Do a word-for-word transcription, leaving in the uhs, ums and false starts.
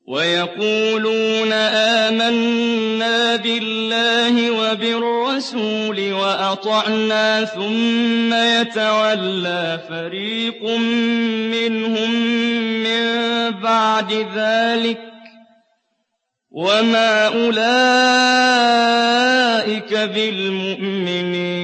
وَيَقُولُونَ آمَنَّا بِاللَّهِ وَبِالرَّسُولِ وَأَطَعْنَا ثُمَّ يَتَوَلَّىٰ فَرِيقٌ مِّنْهُم مِّن بَعْدِ ذَٰلِكَ ۚ وَمَا أُولَٰئِكَ بِالْمُؤْمِنِينَ